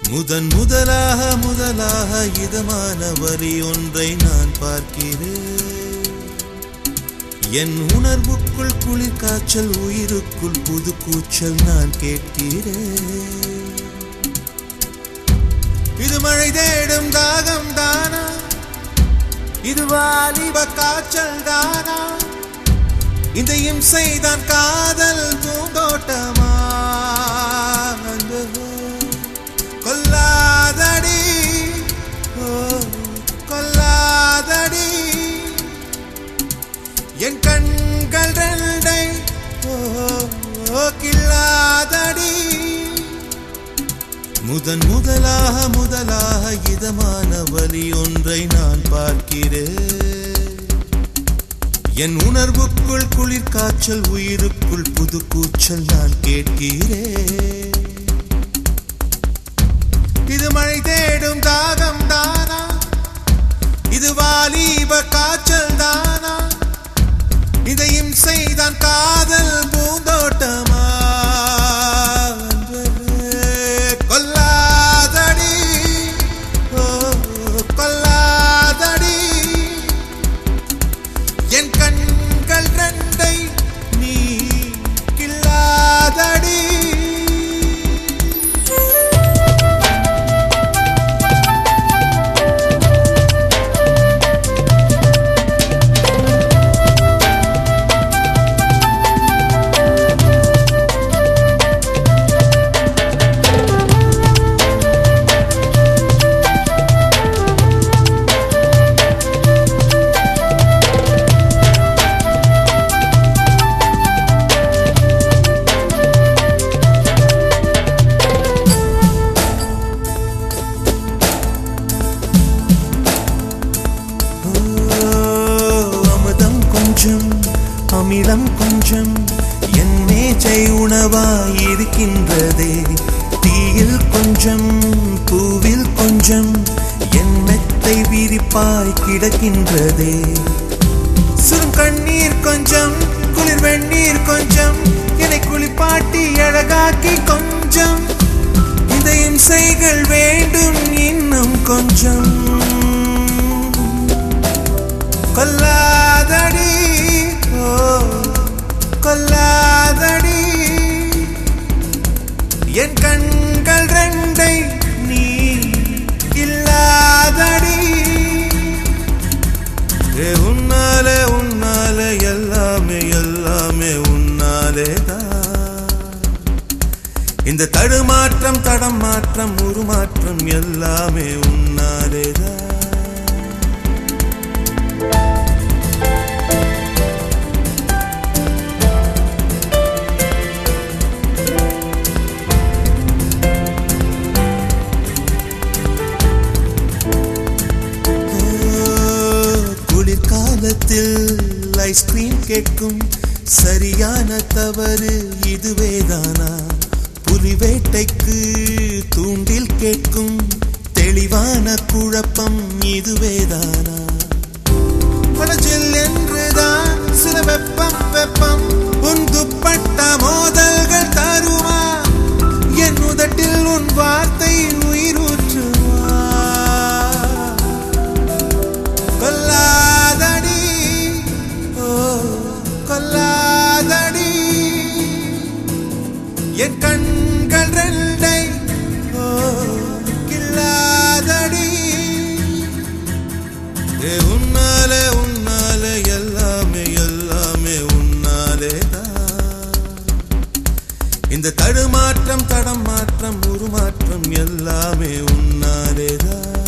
முதலாக இதமான வரி ஒன்றை நான் பார்க்கிறேன். என் உணர்வுக்குள் குளிர் காய்ச்சல், உயிருக்குள் புது கூச்சல் நான் கேட்கிறேன். இது மழை தேடும் தாகம் தானா, இது வாலிப காய்ச்சல் தானா, இந்த இம்சைதான் காதல் பூந்தோட்டமா? கொல்லாதடி கொல்லாதடி என் கண்கள் ரெண்டை கில்லாதடி. முதலாக இதமான வலி ஒன்றை நான் பார்க்கிறேன். என் உணர்வுக்குள் குளிர் காய்ச்சல், உயிருக்குள் புது கூச்சல் நான் கேட்கிறேன். இது மழை தேடும் தாகம் தானா, இது வாலிப காய்ச்சல் தானா, இந்த இம்சைதான் காதல் பூந்தோட்டமா? கொல்லாதடி கொல்லாதடி என் கண்கள் ரெண்டை நீ கில்லாதடி. அமிலம் கொஞ்சம் என் மேஜை உணவாயிருக்கின்றதே, தீயில் கொஞ்சம் பூவில் கொஞ்சம் என் மெத்தை விரிப்பாய் கிடக்கின்றதே. சுரும் கண்ணீர் கொஞ்சம், குளிர் வெந்நீர் கொஞ்சம், என்னை குளிப்பாட்டி அழகாக்கி கொஞ்சம், இந்த இம்சைகள் வேண்டும் இன்னும் கொஞ்சம். கொல்லாதடி கொல்லாதடி என் கண்கள் ரெண்டை நீ இல்லாதடி. உன்னாலே உன்னாலே எல்லாமே எல்லாமே உன்னாலேதான். இந்த தடுமாற்றம் தடம் மாற்றம் உருமாற்றம் எல்லாமே உன்னாலேதான். ஐஸ்கிரீம் கேட்கும் சரியான தவறு இதுவேதானா? புலி வேட்டைக்கு தூண்டில் கேட்கும் தெளிவான குழப்பம் இதுவேதானா? மனசில் என்றுதான் சில வெப்பம் வெப்பம் உன் துப்பட்ட மோதல்கள் தருமா? என் உதட்டில் உன் வார்த்தை உயிரூற்றுமா? கொல்லாதடி கொல்லாதடி என் கண்கள் ரெண்டை கில்லாதடி. உன்னாலே உன்னாலே எல்லாமே எல்லாமே உன்னாலேதான். இந்த தடுமாற்றம் தடம் மாற்றம் உருமாற்றம் எல்லாமே உன்னாலேதான்.